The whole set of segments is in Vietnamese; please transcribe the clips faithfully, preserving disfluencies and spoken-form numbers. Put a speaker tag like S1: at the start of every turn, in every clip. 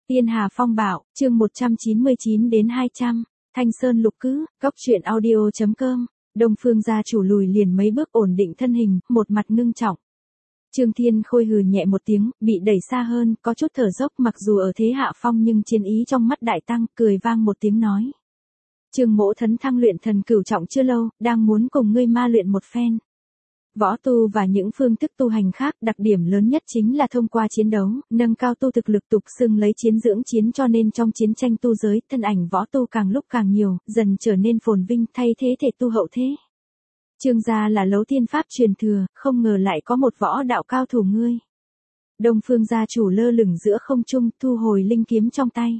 S1: Tiên Hà Phong Bạo, chương một trăm chín mươi chín đến hai trăm. Thanh Sơn Lục Cứ, Cốc truyện audio chấm com. Đông Phương gia chủ lùi liền mấy bước ổn định thân hình, một mặt ngưng trọng. Trương Thiên Khôi hừ nhẹ một tiếng, bị đẩy xa hơn, có chút thở dốc, mặc dù ở thế hạ phong nhưng chiến ý trong mắt đại tăng, cười vang một tiếng nói. Trương Mỗ thấn thăng luyện thần cửu trọng chưa lâu, đang muốn cùng ngươi ma luyện một phen. Võ tu và những phương thức tu hành khác, đặc điểm lớn nhất chính là thông qua chiến đấu, nâng cao tu thực lực, tục xưng lấy chiến dưỡng chiến, cho nên trong chiến tranh tu giới, thân ảnh võ tu càng lúc càng nhiều, dần trở nên phồn vinh, thay thế thể tu hậu thế. Trương gia là Lấu Tiên pháp truyền thừa, không ngờ lại có một võ đạo cao thủ ngươi. Đông Phương gia chủ lơ lửng giữa không trung, thu hồi linh kiếm trong tay.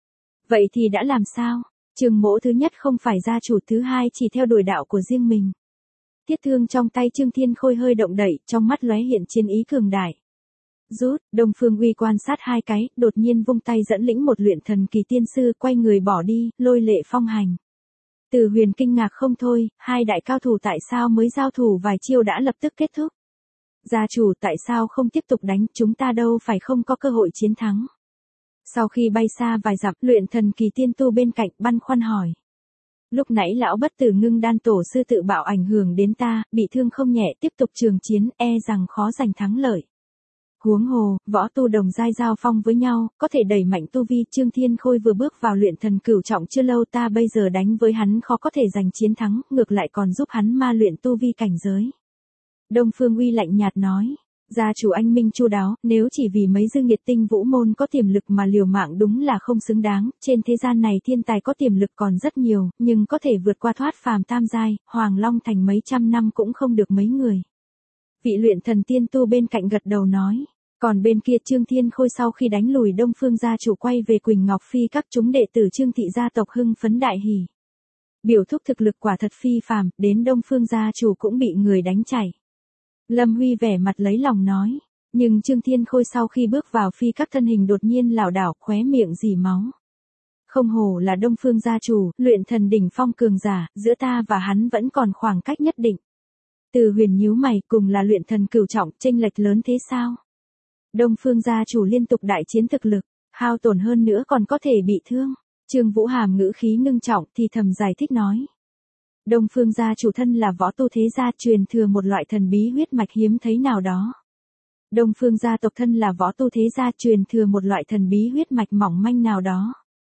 S1: Vậy thì đã làm sao? Trương Mỗ thứ nhất không phải gia chủ, thứ hai chỉ theo đuổi đạo của riêng mình. Thiết thương trong tay Trương Thiên Khôi hơi động đậy, trong mắt lóe hiện chiến ý cường đại. Rút, Đông Phương Uy quan sát hai cái, đột nhiên vung tay dẫn lĩnh một luyện thần kỳ tiên sư, quay người bỏ đi, lôi lệ phong hành. Từ Huyền kinh ngạc không thôi, hai đại cao thủ tại sao mới giao thủ vài chiêu đã lập tức kết thúc? Gia chủ, tại sao không tiếp tục đánh, chúng ta đâu phải không có cơ hội chiến thắng? Sau khi bay xa vài dặm, luyện thần kỳ tiên tu bên cạnh băn khoăn hỏi. Lúc nãy lão bất tử Ngưng Đan tổ sư tự bạo ảnh hưởng đến ta, bị thương không nhẹ, tiếp tục trường chiến, e rằng khó giành thắng lợi. Huống hồ, võ tu đồng giai giao phong với nhau, có thể đẩy mạnh tu vi. Trương Thiên Khôi vừa bước vào luyện thần cửu trọng chưa lâu, ta bây giờ đánh với hắn khó có thể giành chiến thắng, ngược lại còn giúp hắn ma luyện tu vi cảnh giới. Đông Phương Uy lạnh nhạt nói. Gia chủ anh minh chu đáo, nếu chỉ vì mấy dư nghiệt tinh vũ môn có tiềm lực mà liều mạng đúng là không xứng đáng, trên thế gian này thiên tài có tiềm lực còn rất nhiều, nhưng có thể vượt qua thoát phàm tam giai, Hoàng Long thành mấy trăm năm cũng không được mấy người. Vị luyện thần tiên tu bên cạnh gật đầu nói, còn bên kia Trương Thiên Khôi sau khi đánh lùi Đông Phương gia chủ quay về Quỳnh Ngọc Phi, các chúng đệ tử Trương thị gia tộc hưng phấn đại hỉ. Biểu thúc thực lực quả thật phi phàm, đến Đông Phương gia chủ cũng bị người đánh chảy. Lâm Huy vẻ mặt lấy lòng nói, nhưng Trương Thiên Khôi sau khi bước vào phi các thân hình đột nhiên lảo đảo, khóe miệng rỉ máu. Không hổ là Đông Phương gia chủ, luyện thần đỉnh phong cường giả, giữa ta và hắn vẫn còn khoảng cách nhất định. Từ Huyền nhíu mày, cùng là luyện thần cửu trọng, chênh lệch lớn thế sao? Đông Phương gia chủ liên tục đại chiến thực lực, hao tổn hơn nữa còn có thể bị thương. Trương Vũ Hàm ngữ khí ngưng trọng thì thầm giải thích nói. Đông Phương gia chủ thân là võ tu thế gia, truyền thừa một loại thần bí huyết mạch hiếm thấy nào đó. Đông Phương gia tộc thân là võ tu thế gia, truyền thừa một loại thần bí huyết mạch mỏng manh nào đó.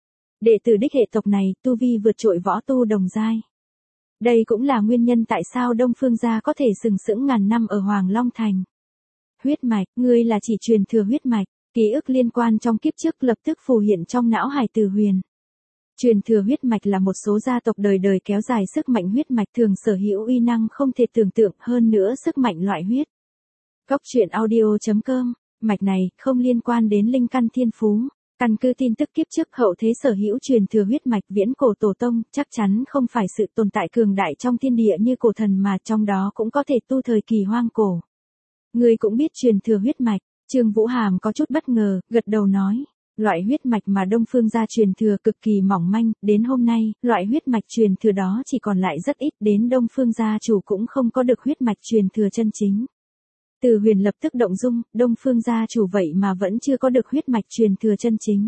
S1: Đệ tử đích hệ tộc này, tu vi vượt trội võ tu đồng giai. Đây cũng là nguyên nhân tại sao Đông Phương gia có thể sừng sững ngàn năm ở Hoàng Long thành. Huyết mạch, ngươi là chỉ truyền thừa huyết mạch, ký ức liên quan trong kiếp trước lập tức phù hiện trong não hải Từ Huyền. Truyền thừa huyết mạch là một số gia tộc đời đời kéo dài sức mạnh huyết mạch, thường sở hữu uy năng không thể tưởng tượng, hơn nữa sức mạnh loại huyết. Cốc truyện audio chấm com, mạch này không liên quan đến linh căn thiên phú, căn cứ tin tức kiếp trước hậu thế sở hữu truyền thừa huyết mạch viễn cổ tổ tông, chắc chắn không phải sự tồn tại cường đại trong thiên địa như cổ thần, mà trong đó cũng có thể tu thời kỳ hoang cổ. Ngươi cũng biết truyền thừa huyết mạch? Trương Vũ Hàm có chút bất ngờ, gật đầu nói. Loại huyết mạch mà Đông Phương gia truyền thừa cực kỳ mỏng manh, đến hôm nay, loại huyết mạch truyền thừa đó chỉ còn lại rất ít, đến Đông Phương gia chủ cũng không có được huyết mạch truyền thừa chân chính. Từ Huyền lập tức động dung, Đông Phương gia chủ vậy mà vẫn chưa có được huyết mạch truyền thừa chân chính.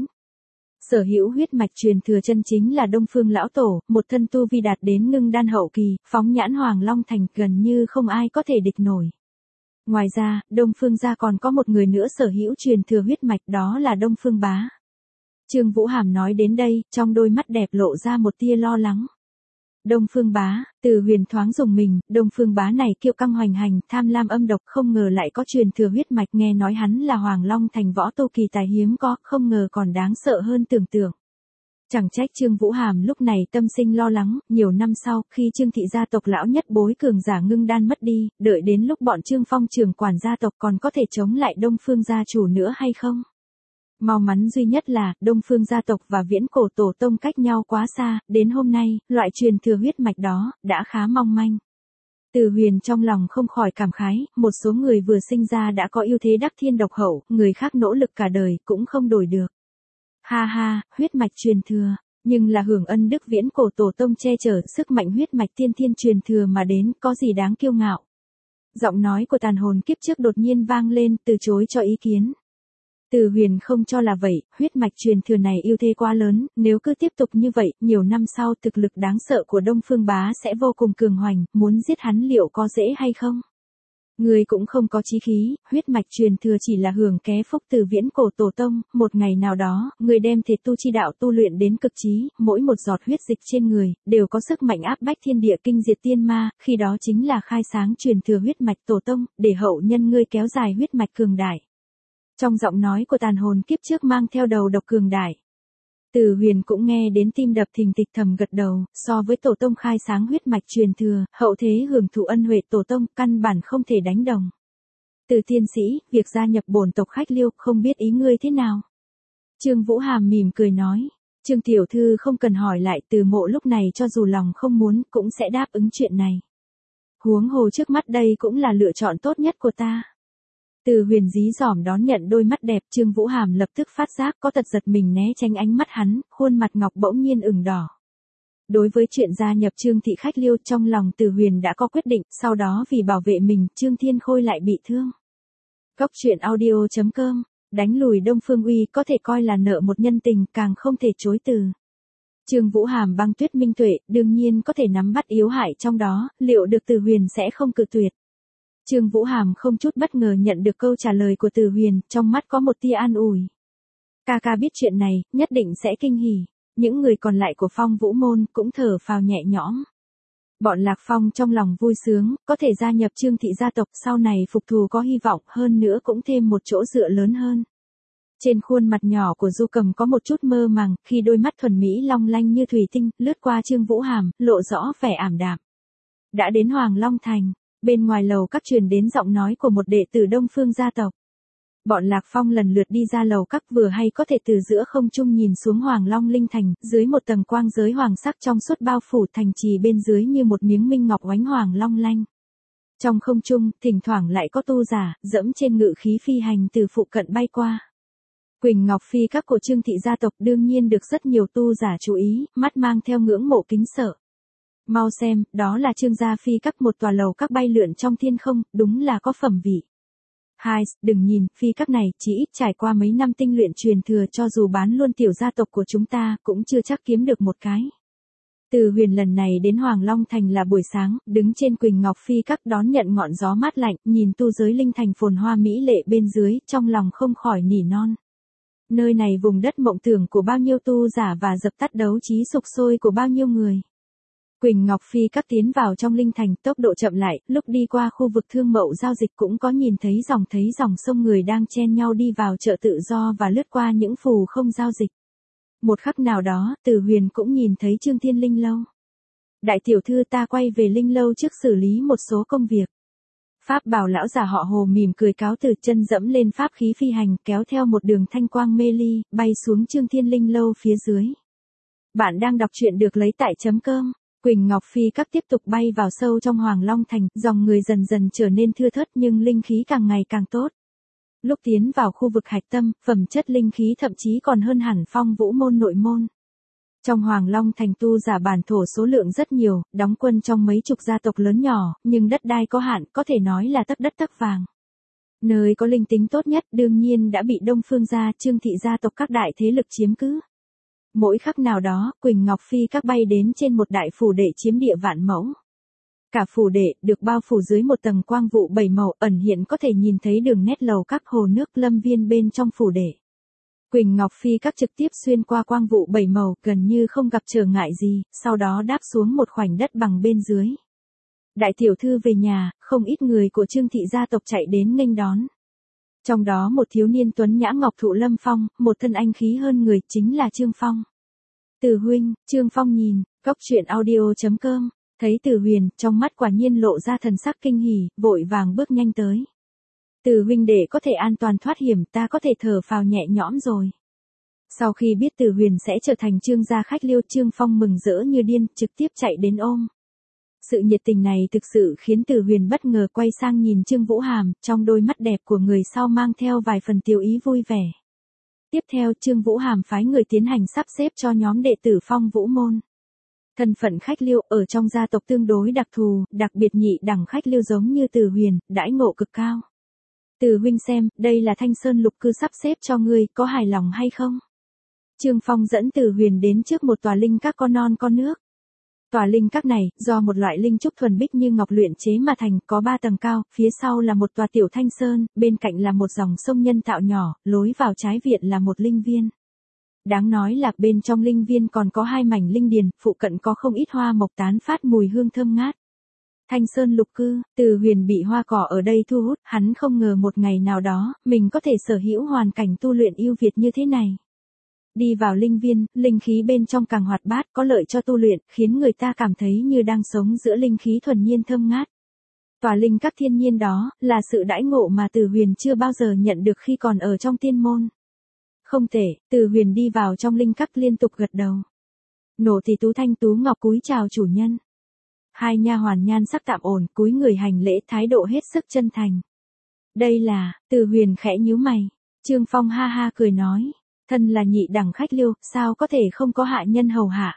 S1: Sở hữu huyết mạch truyền thừa chân chính là Đông Phương lão tổ, một thân tu vi đạt đến ngưng đan hậu kỳ, phóng nhãn Hoàng Long thành, gần như không ai có thể địch nổi. Ngoài ra, Đông Phương gia còn có một người nữa sở hữu truyền thừa huyết mạch, đó là Đông Phương Bá. Trương Vũ Hàm nói đến đây, trong đôi mắt đẹp lộ ra một tia lo lắng. Đông Phương Bá, Từ Huyền thoáng dùng mình, Đông Phương Bá này kiêu căng hoành hành, tham lam âm độc, không ngờ lại có truyền thừa huyết mạch, nghe nói hắn là Hoàng Long thành võ tu kỳ tài hiếm có, không ngờ còn đáng sợ hơn tưởng tượng. Chẳng trách Trương Vũ Hàm lúc này tâm sinh lo lắng, nhiều năm sau, khi Trương thị gia tộc lão nhất bối cường giả Ngưng Đan mất đi, đợi đến lúc bọn Trương Phong trưởng quản gia tộc còn có thể chống lại Đông Phương gia chủ nữa hay không? May mắn duy nhất là, Đông Phương gia tộc và viễn cổ tổ tông cách nhau quá xa, đến hôm nay, loại truyền thừa huyết mạch đó, đã khá mong manh. Từ Huyền trong lòng không khỏi cảm khái, một số người vừa sinh ra đã có ưu thế đắc thiên độc hậu, người khác nỗ lực cả đời, cũng không đổi được. Ha ha, huyết mạch truyền thừa, nhưng là hưởng ân đức viễn cổ tổ tông che chở, sức mạnh huyết mạch tiên thiên truyền thừa mà đến, có gì đáng kiêu ngạo. Giọng nói của tàn hồn kiếp trước đột nhiên vang lên, từ chối cho ý kiến. Từ Huyền không cho là vậy, huyết mạch truyền thừa này ưu thế quá lớn, nếu cứ tiếp tục như vậy, nhiều năm sau thực lực đáng sợ của Đông Phương Bá sẽ vô cùng cường hoành, muốn giết hắn liệu có dễ hay không? Người cũng không có chí khí, huyết mạch truyền thừa chỉ là hưởng ké phúc từ viễn cổ tổ tông, một ngày nào đó, người đem thể tu chi đạo tu luyện đến cực trí, mỗi một giọt huyết dịch trên người, đều có sức mạnh áp bách thiên địa kinh diệt tiên ma, khi đó chính là khai sáng truyền thừa huyết mạch tổ tông, để hậu nhân ngươi kéo dài huyết mạch cường đại. Trong giọng nói của tàn hồn kiếp trước mang theo đầu độc cường đại. Từ Huyền cũng nghe đến tim đập thình thịch thầm gật đầu, so với tổ tông khai sáng huyết mạch truyền thừa, hậu thế hưởng thụ ân huệ tổ tông, căn bản không thể đánh đồng. Từ tiên sĩ, việc gia nhập bổn tộc khách Liêu, không biết ý ngươi thế nào? Trương Vũ Hàm mỉm cười nói, Trương tiểu thư không cần hỏi lại, Từ Mộ lúc này cho dù lòng không muốn, cũng sẽ đáp ứng chuyện này. Huống hồ trước mắt đây cũng là lựa chọn tốt nhất của ta. Từ Huyền dí dỏm đón nhận đôi mắt đẹp, Trương Vũ Hàm lập tức phát giác có tật giật mình né tránh ánh mắt hắn, khuôn mặt ngọc bỗng nhiên ửng đỏ. Đối với chuyện gia nhập Trương thị khách Liêu, trong lòng Từ Huyền đã có quyết định, sau đó vì bảo vệ mình, Trương Thiên Khôi lại bị thương. Góc truyện audio chấm com, đánh lùi Đông Phương Uy có thể coi là nợ một nhân tình, càng không thể chối từ. Trương Vũ Hàm băng tuyết minh tuệ, đương nhiên có thể nắm bắt yếu hại trong đó, liệu được Từ Huyền sẽ không cự tuyệt. Trương Vũ Hàm không chút bất ngờ nhận được câu trả lời của Từ Huyền, trong mắt có một tia an ủi. Ca ca biết chuyện này, nhất định sẽ kinh hỉ. Những người còn lại của Phong Vũ môn cũng thở phào nhẹ nhõm. Bọn Lạc Phong trong lòng vui sướng, có thể gia nhập Trương thị gia tộc, sau này phục thù có hy vọng, hơn nữa cũng thêm một chỗ dựa lớn hơn. Trên khuôn mặt nhỏ của Du Cầm có một chút mơ màng, khi đôi mắt thuần mỹ long lanh như thủy tinh, lướt qua Trương Vũ Hàm, lộ rõ vẻ ảm đạm. Đã đến Hoàng Long Thành. Bên ngoài lầu các truyền đến giọng nói của một đệ tử Đông Phương gia tộc. Bọn Lạc Phong lần lượt đi ra lầu các, vừa hay có thể từ giữa không trung nhìn xuống Hoàng Long Linh Thành, dưới một tầng quang giới hoàng sắc trong suốt bao phủ thành trì bên dưới như một miếng minh ngọc oánh hoàng long lanh. Trong không trung, thỉnh thoảng lại có tu giả, dẫm trên ngự khí phi hành từ phụ cận bay qua. Quỳnh Ngọc Phi các của Trương thị gia tộc đương nhiên được rất nhiều tu giả chú ý, mắt mang theo ngưỡng mộ kính sợ. Mau xem, đó là Trương gia phi các, một tòa lầu các bay lượn trong thiên không, đúng là có phẩm vị. Hai, đừng nhìn, phi các này, chỉ ít trải qua mấy năm tinh luyện truyền thừa, cho dù bán luôn tiểu gia tộc của chúng ta, cũng chưa chắc kiếm được một cái. Từ Huyền lần này đến Hoàng Long Thành là buổi sáng, đứng trên Quỳnh Ngọc Phi các đón nhận ngọn gió mát lạnh, nhìn tu giới Linh Thành phồn hoa mỹ lệ bên dưới, trong lòng không khỏi nỉ non. Nơi này vùng đất mộng tưởng của bao nhiêu tu giả và dập tắt đấu trí sục sôi của bao nhiêu người. Quỳnh Ngọc Phi các tiến vào trong Linh Thành, tốc độ chậm lại, lúc đi qua khu vực thương mậu giao dịch cũng có nhìn thấy dòng thấy dòng sông người đang chen nhau đi vào chợ tự do và lướt qua những phù không giao dịch. Một khắc nào đó, Từ Huyền cũng nhìn thấy Trương Thiên Linh Lâu. Đại tiểu thư, ta quay về Linh Lâu trước xử lý một số công việc. Pháp bảo lão già họ Hồ mỉm cười cáo từ, chân dẫm lên pháp khí phi hành, kéo theo một đường thanh quang mê ly, bay xuống Trương Thiên Linh Lâu phía dưới. Bạn đang đọc truyện được lấy tại chấm com. Quỳnh Ngọc Phi các tiếp tục bay vào sâu trong Hoàng Long Thành, dòng người dần dần trở nên thưa thớt nhưng linh khí càng ngày càng tốt. Lúc tiến vào khu vực hạch tâm, phẩm chất linh khí thậm chí còn hơn hẳn Phong Vũ môn nội môn. Trong Hoàng Long Thành tu giả bản thổ số lượng rất nhiều, đóng quân trong mấy chục gia tộc lớn nhỏ, nhưng đất đai có hạn, có thể nói là tấc đất tấc vàng. Nơi có linh tính tốt nhất đương nhiên đã bị Đông Phương gia, Trương thị gia tộc các đại thế lực chiếm cứ. Mỗi khắc nào đó, Quỳnh Ngọc Phi các bay đến trên một đại phủ đệ chiếm địa vạn mẫu. Cả phủ đệ được bao phủ dưới một tầng quang vụ bảy màu, ẩn hiện có thể nhìn thấy đường nét lầu các hồ nước lâm viên bên trong phủ đệ. Quỳnh Ngọc Phi các trực tiếp xuyên qua quang vụ bảy màu, gần như không gặp trở ngại gì, sau đó đáp xuống một khoảnh đất bằng bên dưới. Đại tiểu thư về nhà, không ít người của Trương thị gia tộc chạy đến nghênh đón. Trong đó một thiếu niên tuấn nhã ngọc thụ lâm phong, một thân anh khí hơn người, chính là Trương Phong. Từ huynh, Trương Phong nhìn, góc truyện audio chấm com, thấy Từ Huyền, trong mắt quả nhiên lộ ra thần sắc kinh hỉ, vội vàng bước nhanh tới. Từ huynh để có thể an toàn thoát hiểm, ta có thể thở phào nhẹ nhõm rồi. Sau khi biết Từ Huyền sẽ trở thành Trương gia khách Liêu, Trương Phong mừng rỡ như điên, trực tiếp chạy đến ôm. Sự nhiệt tình này thực sự khiến Từ Huyền bất ngờ quay sang nhìn Trương Vũ Hàm, trong đôi mắt đẹp của người sau mang theo vài phần tiêu ý vui vẻ. Tiếp theo, Trương Vũ Hàm phái người tiến hành sắp xếp cho nhóm đệ tử Phong Vũ môn. Thân phận khách Liêu ở trong gia tộc tương đối đặc thù, đặc biệt nhị đẳng khách Liêu giống như Từ Huyền, đãi ngộ cực cao. Từ huynh xem, đây là Thanh Sơn lục cư sắp xếp cho ngươi, có hài lòng hay không? Trương Phong dẫn Từ Huyền đến trước một tòa linh các con non con nước. Tòa linh các này, do một loại linh trúc thuần bích như ngọc luyện chế mà thành, có ba tầng cao, phía sau là một tòa tiểu thanh sơn, bên cạnh là một dòng sông nhân tạo nhỏ, lối vào trái viện là một linh viên. Đáng nói là bên trong linh viên còn có hai mảnh linh điền, phụ cận có không ít hoa mộc tán phát mùi hương thơm ngát. Thanh Sơn lục cư, Từ Huyền bị hoa cỏ ở đây thu hút, hắn không ngờ một ngày nào đó, mình có thể sở hữu hoàn cảnh tu luyện yêu việt như thế này. Đi vào linh viên, linh khí bên trong càng hoạt bát, có lợi cho tu luyện, khiến người ta cảm thấy như đang sống giữa linh khí thuần nhiên thơm ngát. Tòa linh các thiên nhiên đó, là sự đãi ngộ mà Từ Huyền chưa bao giờ nhận được khi còn ở trong tiên môn. Không tệ, Từ Huyền đi vào trong linh các liên tục gật đầu. Nổ thì Tú Thanh Tú Ngọc cúi chào chủ nhân. Hai nha hoàn nhan sắc tạm ổn, cúi người hành lễ, thái độ hết sức chân thành. Đây là, Từ Huyền khẽ nhíu mày. Trương Phong ha ha cười nói. Thân là nhị đẳng khách liêu, sao có thể không có hạ nhân hầu hạ.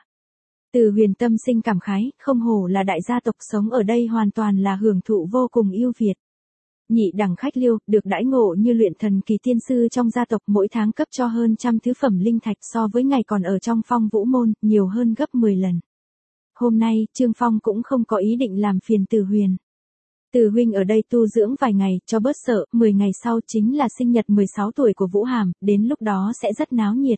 S1: Từ Huyền tâm sinh cảm khái, không hổ là đại gia tộc, sống ở đây hoàn toàn là hưởng thụ vô cùng yêu Việt. Nhị đẳng khách liêu, được đãi ngộ như luyện thần kỳ tiên sư trong gia tộc, mỗi tháng cấp cho hơn trăm thứ phẩm linh thạch, so với ngày còn ở trong Phong Vũ môn, nhiều hơn gấp mười lần. Hôm nay, Trương Phong cũng không có ý định làm phiền Từ Huyền. Từ huynh ở đây tu dưỡng vài ngày, cho bớt sợ, mười ngày sau chính là sinh nhật mười sáu tuổi của Vũ Hàm, đến lúc đó sẽ rất náo nhiệt.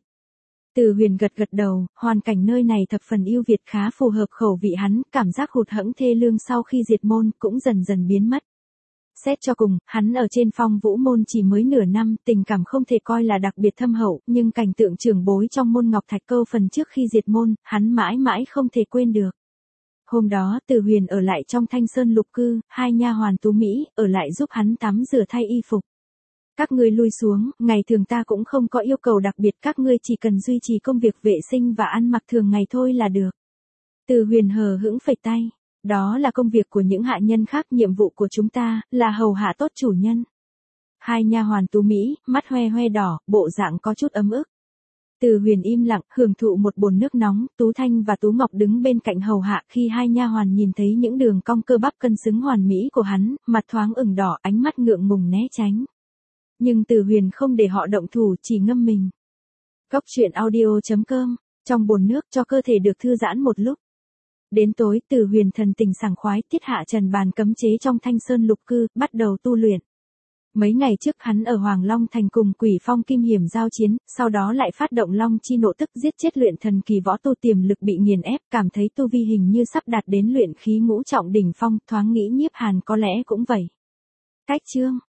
S1: Từ Huyền gật gật đầu, hoàn cảnh nơi này thập phần yêu Việt, khá phù hợp khẩu vị hắn, cảm giác hụt hẫng thê lương sau khi diệt môn, cũng dần dần biến mất. Xét cho cùng, hắn ở trên Phong Vũ môn chỉ mới nửa năm, tình cảm không thể coi là đặc biệt thâm hậu, nhưng cảnh tượng trưởng bối trong môn Ngọc Thạch Câu phần trước khi diệt môn, hắn mãi mãi không thể quên được. Hôm đó, Từ Huyền ở lại trong Thanh Sơn lục cư, hai nha hoàn Tú Mỹ, ở lại giúp hắn tắm rửa thay y phục. Các ngươi lui xuống, ngày thường ta cũng không có yêu cầu đặc biệt, các ngươi chỉ cần duy trì công việc vệ sinh và ăn mặc thường ngày thôi là được. Từ Huyền hờ hững phẩy tay. Đó là công việc của những hạ nhân khác, nhiệm vụ của chúng ta, là hầu hạ tốt chủ nhân. Hai nha hoàn Tú Mỹ, mắt hoe hoe đỏ, bộ dạng có chút ấm ức. Từ Huyền im lặng, hưởng thụ một bồn nước nóng, Tú Thanh và Tú Ngọc đứng bên cạnh hầu hạ, khi hai nha hoàn nhìn thấy những đường cong cơ bắp cân xứng hoàn mỹ của hắn, mặt thoáng ửng đỏ, ánh mắt ngượng ngùng né tránh. Nhưng Từ Huyền không để họ động thủ, chỉ ngâm mình. Góc truyện audio chấm com, trong bồn nước cho cơ thể được thư giãn một lúc. Đến tối, Từ Huyền thần tình sảng khoái, thiết hạ trần bàn cấm chế trong Thanh Sơn lục cư, bắt đầu tu luyện. Mấy ngày trước hắn ở Hoàng Long Thành cùng Quỷ Phong Kim Hiểm giao chiến, sau đó lại phát động Long Chi nộ tức giết chết luyện thần kỳ võ tu, tiềm lực bị nghiền ép, cảm thấy tu vi hình như sắp đạt đến luyện khí ngũ trọng đỉnh phong, thoáng nghĩ Nhiếp Hàn có lẽ cũng vậy. Cách chương